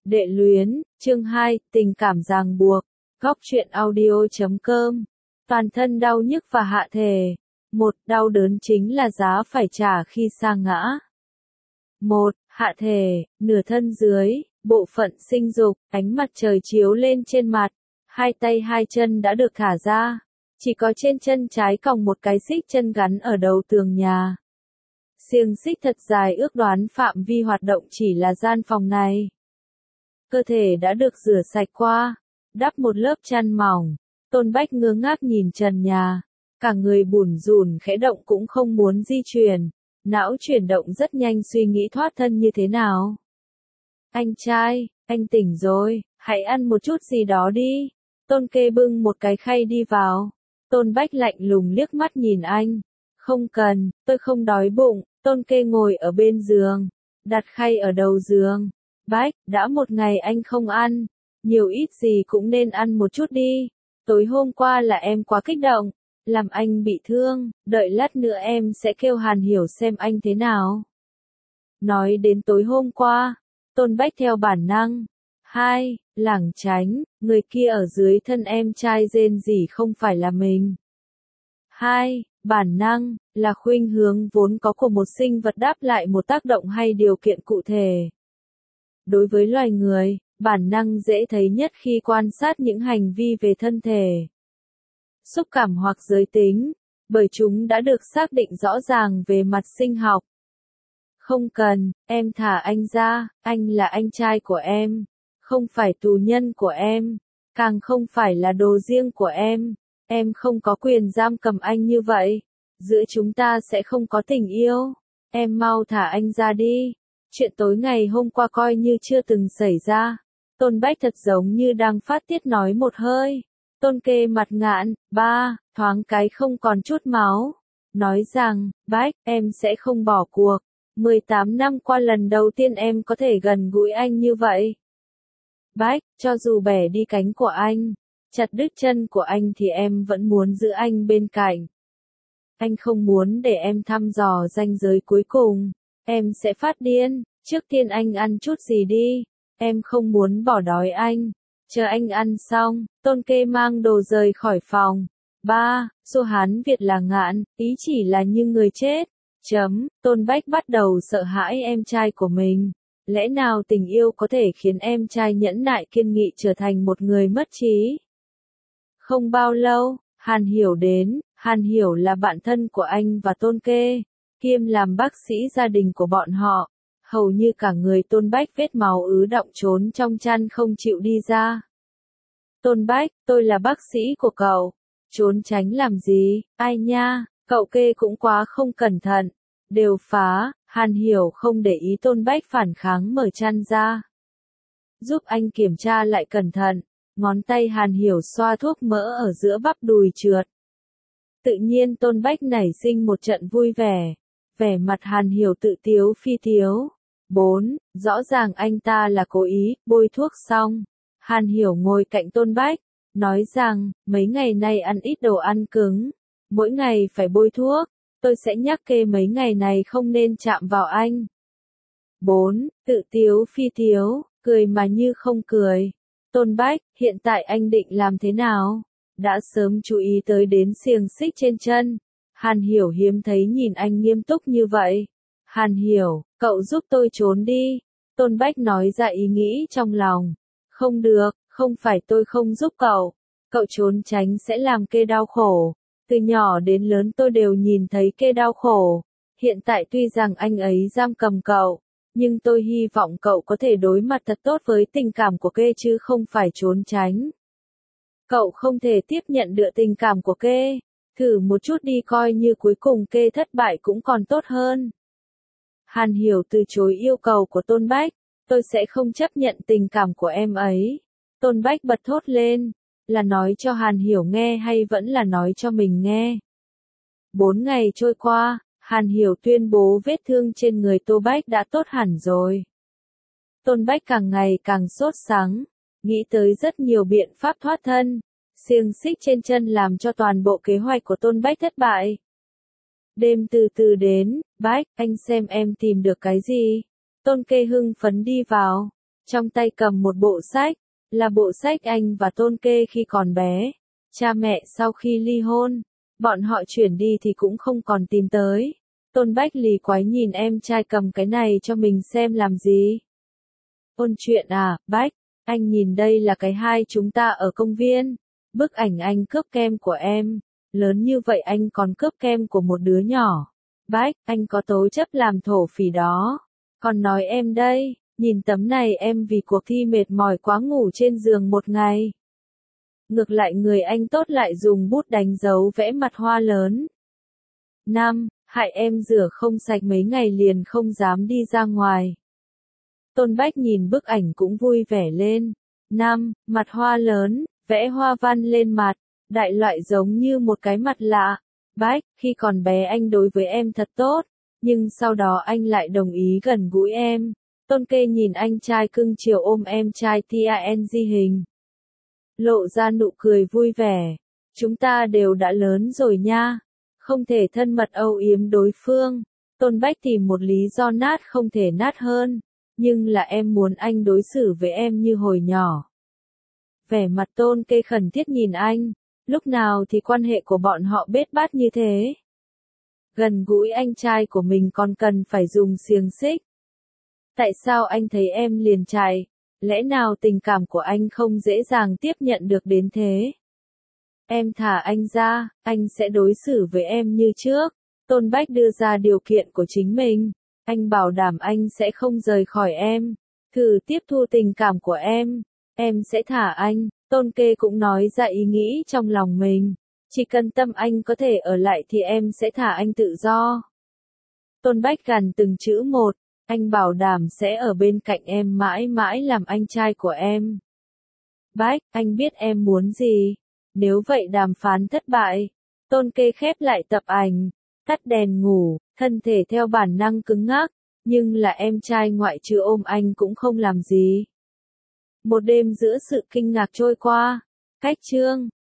Đệ luyến, chương 2, tình cảm ràng buộc. Góc truyện audio.com. Toàn thân đau nhức và hạ thể. 1. Đau đớn chính là giá phải trả khi sa ngã. 1. Hạ thể, nửa thân dưới, bộ phận sinh dục, ánh mặt trời chiếu lên trên mặt. Hai tay hai chân đã được thả ra. Chỉ có trên chân trái còng một cái xích chân gắn ở đầu tường nhà. Xiềng xích thật dài ước đoán phạm vi hoạt động chỉ là gian phòng này. Cơ thể đã được rửa sạch qua, đắp một lớp chăn mỏng. Tôn Bách ngơ ngác nhìn trần nhà, cả người bủn rủn khẽ động cũng không muốn di chuyển, não chuyển động rất nhanh suy nghĩ thoát thân như thế nào. Anh trai, anh tỉnh rồi, hãy ăn một chút gì đó đi. Tôn Kê bưng một cái khay đi vào. Tôn Bách lạnh lùng liếc mắt nhìn anh. Không cần, tôi không đói bụng. Tôn Kê ngồi ở bên giường, đặt khay ở đầu giường. Bách, đã một ngày anh không ăn, nhiều ít gì cũng nên ăn một chút đi. Tối hôm qua là em quá kích động, làm anh bị thương, đợi lát nữa em sẽ kêu Hàn Hiểu xem anh thế nào. Nói đến tối hôm qua, Tôn Bách theo bản năng. 2. Lảng tránh, người kia ở dưới thân em trai rên rỉ không phải là mình. 2. Bản năng, là khuynh hướng vốn có của một sinh vật đáp lại một tác động hay điều kiện cụ thể. Đối với loài người, bản năng dễ thấy nhất khi quan sát những hành vi về thân thể, xúc cảm hoặc giới tính, bởi chúng đã được xác định rõ ràng về mặt sinh học. Không cần, em thả anh ra, anh là anh trai của em, không phải tù nhân của em, càng không phải là đồ riêng của em không có quyền giam cầm anh như vậy, giữa chúng ta sẽ không có tình yêu, em mau thả anh ra đi. Chuyện tối ngày hôm qua coi như chưa từng xảy ra. Tôn Bách thật giống như đang phát tiết nói một hơi. Tôn Kê mặt ngạn, thoáng cái không còn chút máu. Nói rằng, Bách, em sẽ không bỏ cuộc. 18 năm qua lần đầu tiên em có thể gần gũi anh như vậy. Bách, cho dù bẻ đi cánh của anh, chặt đứt chân của anh thì em vẫn muốn giữ anh bên cạnh. Anh không muốn để em thăm dò ranh giới cuối cùng. Em sẽ phát điên, trước tiên anh ăn chút gì đi, em không muốn bỏ đói anh, chờ anh ăn xong, Tôn Kê mang đồ rời khỏi phòng. Số Hán Việt là ngạn, ý chỉ là như người chết. Tôn Bách bắt đầu sợ hãi em trai của mình, lẽ nào tình yêu có thể khiến em trai nhẫn nại kiên nghị trở thành một người mất trí? Không bao lâu, Hàn Hiểu đến, Hàn Hiểu là bạn thân của anh và Tôn Kê, kiêm làm bác sĩ gia đình của bọn họ, hầu như cả người Tôn Bách vết máu ứ đọng trốn trong chăn không chịu đi ra. Tôn Bách, tôi là bác sĩ của cậu, trốn tránh làm gì, ai nha, cậu Kê cũng quá không cẩn thận, đều phá. Hàn Hiểu không để ý Tôn Bách phản kháng mở chăn ra. Giúp anh kiểm tra lại cẩn thận, ngón tay Hàn Hiểu xoa thuốc mỡ ở giữa bắp đùi trượt. Tự nhiên Tôn Bách nảy sinh một trận vui vẻ. Vẻ mặt Hàn Hiểu tự tiếu phi tiếu. 4. Rõ ràng anh ta là cố ý, bôi thuốc xong. Hàn Hiểu ngồi cạnh Tôn Bách, nói rằng, mấy ngày nay ăn ít đồ ăn cứng. Mỗi ngày phải bôi thuốc, tôi sẽ nhắc Kê mấy ngày này không nên chạm vào anh. 4. Tự tiếu phi tiếu, cười mà như không cười. Tôn Bách, hiện tại anh định làm thế nào? Đã sớm chú ý tới đến xiềng xích trên chân. Hàn Hiểu hiếm thấy nhìn anh nghiêm túc như vậy. Hàn Hiểu, cậu giúp tôi trốn đi. Tôn Bách nói ra ý nghĩ trong lòng. Không được, không phải tôi không giúp cậu. Cậu trốn tránh sẽ làm Kê đau khổ. Từ nhỏ đến lớn tôi đều nhìn thấy Kê đau khổ. Hiện tại tuy rằng anh ấy giam cầm cậu, nhưng tôi hy vọng cậu có thể đối mặt thật tốt với tình cảm của Kê chứ không phải trốn tránh. Cậu không thể tiếp nhận được tình cảm của Kê. Thử một chút đi, coi như cuối cùng Kê thất bại cũng còn tốt hơn. Hàn Hiểu từ chối yêu cầu của Tôn Bách. Tôi sẽ không chấp nhận tình cảm của em ấy. Tôn Bách bật thốt lên. Là nói cho Hàn Hiểu nghe hay vẫn là nói cho mình nghe? 4 ngày trôi qua, Hàn Hiểu tuyên bố vết thương trên người Tôn Bách đã tốt hẳn rồi. Tôn Bách càng ngày càng sốt sắng, nghĩ tới rất nhiều biện pháp thoát thân. Xiềng xích trên chân làm cho toàn bộ kế hoạch của Tôn Bách thất bại. Đêm từ từ đến, Bách, anh xem em tìm được cái gì? Tôn Kê hưng phấn đi vào. trong tay cầm một bộ sách, là bộ sách anh và Tôn Kê khi còn bé. Cha mẹ sau khi ly hôn, bọn họ chuyển đi thì cũng không còn tìm tới. Tôn Bách lì quái nhìn em trai cầm cái này cho mình xem làm gì. Ôn chuyện à, Bách, anh nhìn đây là cái hai chúng ta ở công viên. Bức ảnh anh cướp kem của em, lớn như vậy anh còn cướp kem của một đứa nhỏ. Bách, anh có tố chất làm thổ phỉ đó. Còn nói em đây, nhìn tấm này em vì cuộc thi mệt mỏi quá ngủ trên giường một ngày. Ngược lại người anh tốt lại dùng bút đánh dấu vẽ mặt hoa lớn. 5. Hại em rửa không sạch mấy ngày liền không dám đi ra ngoài. Tôn Bách nhìn bức ảnh cũng vui vẻ lên. 5. Mặt hoa lớn, vẽ hoa văn lên mặt, đại loại giống như một cái mặt lạ. Bách, khi còn bé anh đối với em thật tốt, nhưng sau đó anh lại đồng ý gần gũi em. Tôn Kê nhìn anh trai cưng chiều ôm em trai TANG hình. Lộ ra nụ cười vui vẻ. Chúng ta đều đã lớn rồi nha. Không thể thân mật âu yếm đối phương. Tôn Bách tìm một lý do nát không thể nát hơn. Nhưng là em muốn anh đối xử với em như hồi nhỏ. Vẻ mặt Tôn Kê khẩn thiết nhìn anh. Lúc nào thì quan hệ của bọn họ bết bát như thế. Gần gũi anh trai của mình còn cần phải dùng xiềng xích. Tại sao anh thấy em liền chạy? Lẽ nào tình cảm của anh không dễ dàng tiếp nhận được đến thế? Em thả anh ra, anh sẽ đối xử với em như trước. Tôn Bách đưa ra điều kiện của chính mình. Anh bảo đảm anh sẽ không rời khỏi em. Thử tiếp thu tình cảm của em sẽ thả anh. Tôn Kê cũng nói ra ý nghĩ trong lòng mình. Chỉ cần tâm anh có thể ở lại thì em sẽ thả anh tự do. Tôn Bách gằn từng chữ một. Anh bảo đảm sẽ ở bên cạnh em mãi mãi làm anh trai của em. Bách, anh biết em muốn gì. Nếu vậy đàm phán thất bại. Tôn Kê khép lại tập ảnh. Tắt đèn ngủ, thân thể theo bản năng cứng ngắc. Nhưng là em trai ngoại trừ ôm anh cũng không làm gì. Một đêm giữa sự kinh ngạc trôi qua. Cách chương